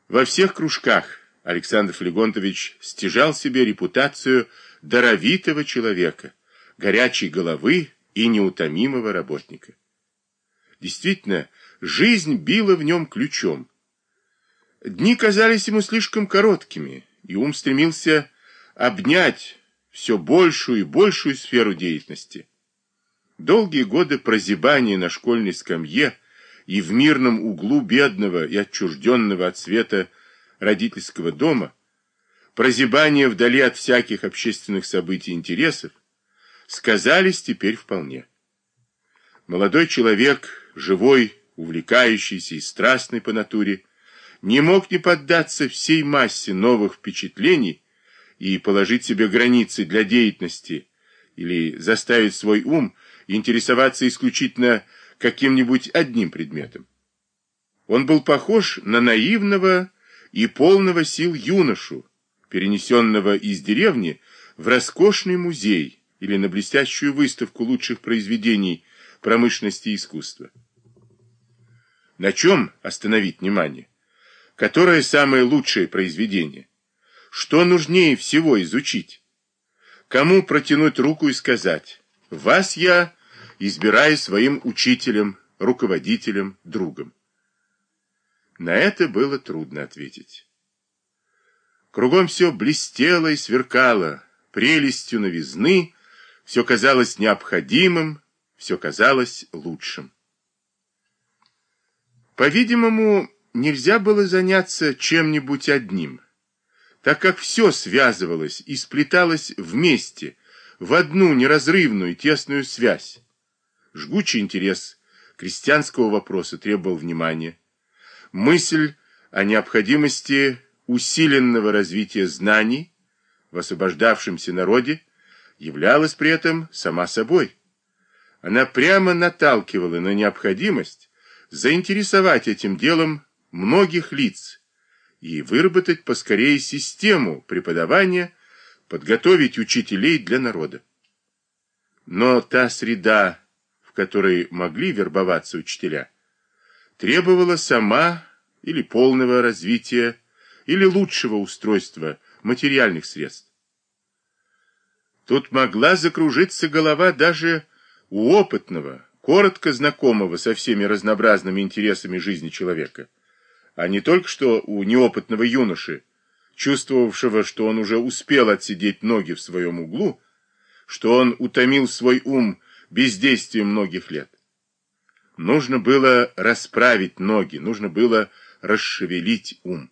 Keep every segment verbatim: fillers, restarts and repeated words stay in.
Во всех кружках Александр Флегонтович стяжал себе репутацию даровитого человека, горячей головы и неутомимого работника. Действительно, жизнь била в нем ключом. Дни казались ему слишком короткими, и ум стремился обнять все большую и большую сферу деятельности. Долгие годы прозябания на школьной скамье и в мирном углу бедного и отчужденного от света родительского дома, прозябание вдали от всяких общественных событий и интересов, сказались теперь вполне. Молодой человек, живой, увлекающийся и страстный по натуре, не мог не поддаться всей массе новых впечатлений и положить себе границы для деятельности или заставить свой ум интересоваться исключительно каким-нибудь одним предметом. Он был похож на наивного и полного сил юношу, перенесенного из деревни в роскошный музей или на блестящую выставку лучших произведений промышленности и искусства. На чем остановить внимание? Которое самое лучшее произведение? Что нужнее всего изучить? Кому протянуть руку и сказать: «Вас я избираю своим учителем, руководителем, другом»? На это было трудно ответить. Кругом все блестело и сверкало, прелестью новизны, все казалось необходимым, все казалось лучшим. По-видимому, нельзя было заняться чем-нибудь одним, так как все связывалось и сплеталось вместе, в одну неразрывную тесную связь. Жгучий интерес крестьянского вопроса требовал внимания. Мысль о необходимости усиленного развития знаний в освобождавшемся народе являлась при этом сама собой. Она прямо наталкивала на необходимость заинтересовать этим делом многих лиц и выработать поскорее систему преподавания, подготовить учителей для народа. Но та среда, в которой могли вербоваться учителя, требовала сама или полного развития, или лучшего устройства материальных средств. Тут могла закружиться голова даже у опытного, коротко знакомого со всеми разнообразными интересами жизни человека, а не только что у неопытного юноши, чувствовавшего, что он уже успел отсидеть ноги в своем углу, что он утомил свой ум бездействием многих лет. Нужно было расправить ноги, нужно было расшевелить ум.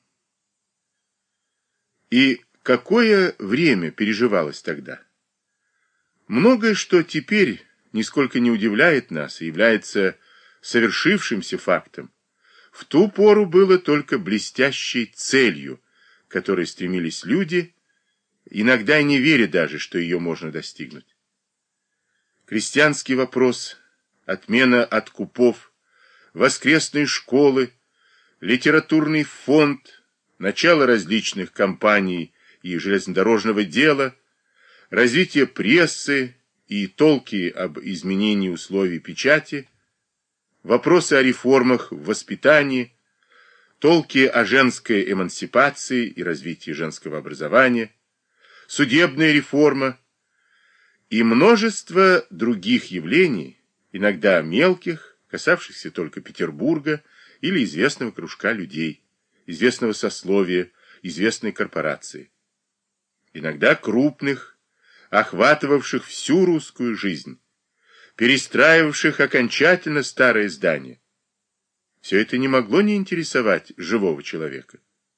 И какое время переживалось тогда? Многое, что теперь нисколько не удивляет нас и является совершившимся фактом, в ту пору было только блестящей целью, к которой стремились люди, иногда не веря даже, что ее можно достигнуть. Крестьянский вопрос, отмена откупов, воскресные школы, литературный фонд, начало различных компаний и железнодорожного дела, развитие прессы и толки об изменении условий печати, вопросы о реформах в воспитании, толки о женской эмансипации и развитии женского образования, судебная реформа и множество других явлений, иногда мелких, касавшихся только Петербурга или известного кружка людей, известного сословия, известной корпорации. Иногда крупных, охватывавших всю русскую жизнь, перестраивавших окончательно старое здание. Все это не могло не интересовать живого человека.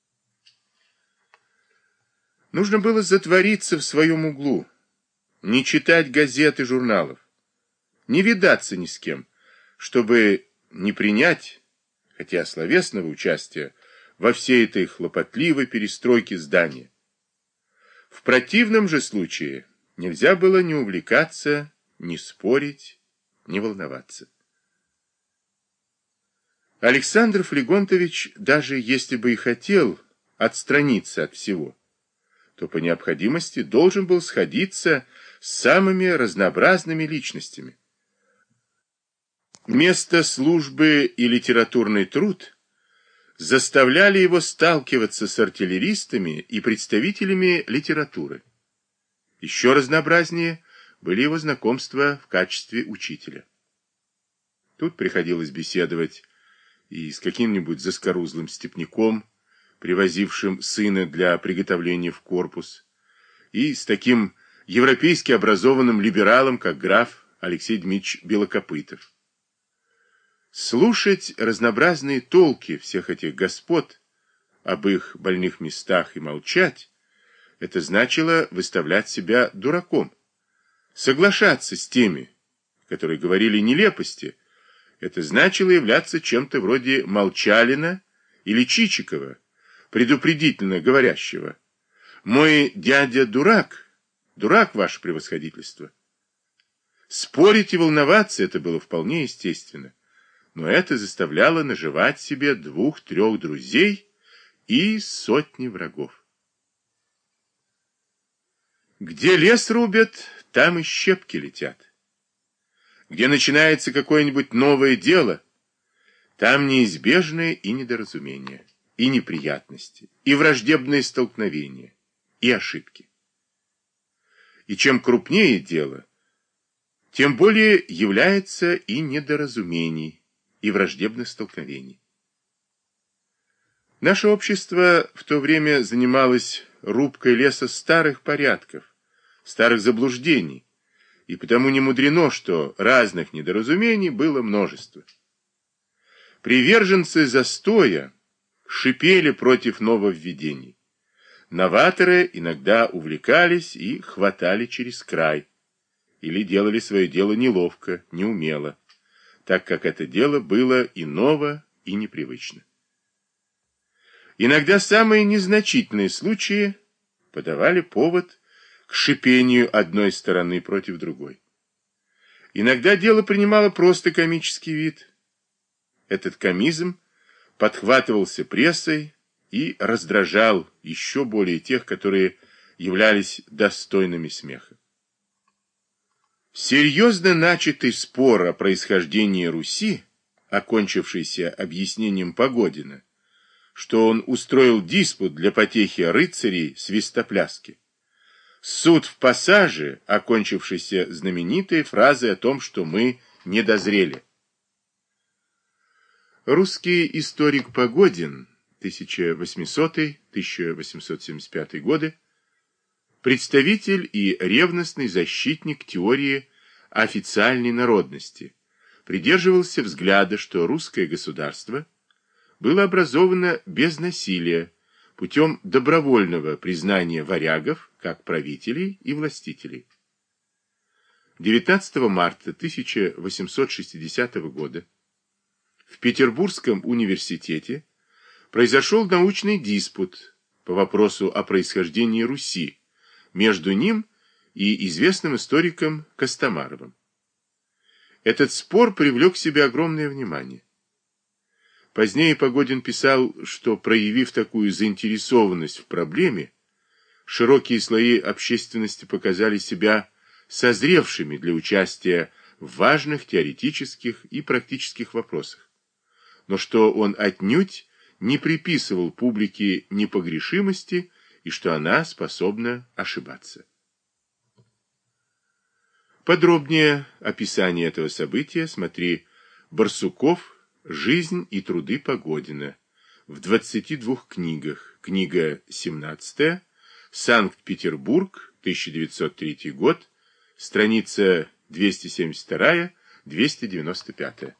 Нужно было затвориться в своем углу, не читать газет и журналов, не видаться ни с кем, чтобы не принять, хотя словесного участия, во всей этой хлопотливой перестройке здания. В противном же случае нельзя было не увлекаться, не спорить, не волноваться. Александр Флегонтович, даже если бы и хотел отстраниться от всего, то по необходимости должен был сходиться с самыми разнообразными личностями. Вместо службы и литературный труд заставляли его сталкиваться с артиллеристами и представителями литературы. Еще разнообразнее были его знакомства в качестве учителя. Тут приходилось беседовать и с каким-нибудь заскорузлым степняком, привозившим сына для приготовления в корпус, и с таким европейски образованным либералом, как граф Алексей Дмитриевич Белокопытов. Слушать разнообразные толки всех этих господ об их больных местах и молчать — это значило выставлять себя дураком. Соглашаться с теми, которые говорили нелепости, это значило являться чем-то вроде Молчалина или Чичикова, предупредительно говорящего: «Мой дядя дурак, дурак, ваше превосходительство». Спорить и волноваться — это было вполне естественно, но это заставляло наживать себе двух-трех друзей и сотни врагов. Где лес рубят, там и щепки летят. Где начинается какое-нибудь новое дело, там неизбежное и недоразумение, и неприятности, и враждебные столкновения, и ошибки. И чем крупнее дело, тем более является и недоразумений, и враждебных столкновений. Наше общество в то время занималось рубкой леса старых порядков, старых заблуждений, и потому не мудрено, что разных недоразумений было множество. Приверженцы застоя шипели против нововведений. Новаторы иногда увлекались и хватали через край, или делали свое дело неловко, неумело, так как это дело было и ново, и непривычно. Иногда самые незначительные случаи подавали повод к шипению одной стороны против другой. Иногда дело принимало просто комический вид. Этот комизм подхватывался прессой и раздражал еще более тех, которые являлись достойными смеха. Серьезно начатый спор о происхождении Руси, окончившийся объяснением Погодина, что он устроил диспут для потехи рыцарей свистопляски, суд в пассаже, окончившийся знаменитой фразой о том, что мы не дозрели. Русский историк Погодин, тысяча восьмисотый — тысяча восемьсот семьдесят пятый годы, представитель и ревностный защитник теории официальной народности, придерживался взгляда, что русское государство было образовано без насилия, путем добровольного признания варягов как правителей и властителей. девятнадцатого марта тысяча восемьсот шестидесятого года в Петербургском университете произошел научный диспут по вопросу о происхождении Руси между ним и известным историком Костомаровым. Этот спор привлек к себе огромное внимание. Позднее Погодин писал, что, проявив такую заинтересованность в проблеме, широкие слои общественности показали себя созревшими для участия в важных теоретических и практических вопросах, но что он отнюдь не приписывал публике непогрешимости и что она способна ошибаться. Подробнее описание этого события смотри Барсуков «Жизнь и труды Погодина» в двадцати двух книгах. Книга семнадцатая, Санкт-Петербург, тысяча девятьсот третий год, страница двести семьдесят вторая — двести девяносто пятая.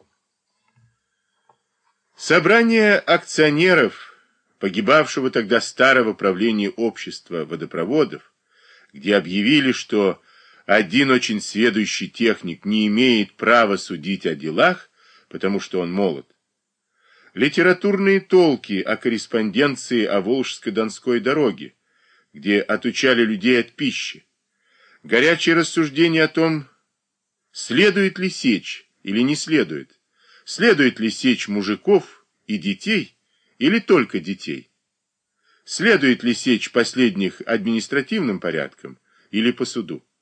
Собрание акционеров погибавшего тогда старого правления общества водопроводов, где объявили, что один очень сведущий техник не имеет права судить о делах, потому что он молод. Литературные толки о корреспонденции о Волжско-Донской дороге, где отучали людей от пищи. Горячее рассуждение о том, следует ли сечь или не следует. Следует ли сечь мужиков и детей или только детей? Следует ли сечь последних административным порядком или по суду?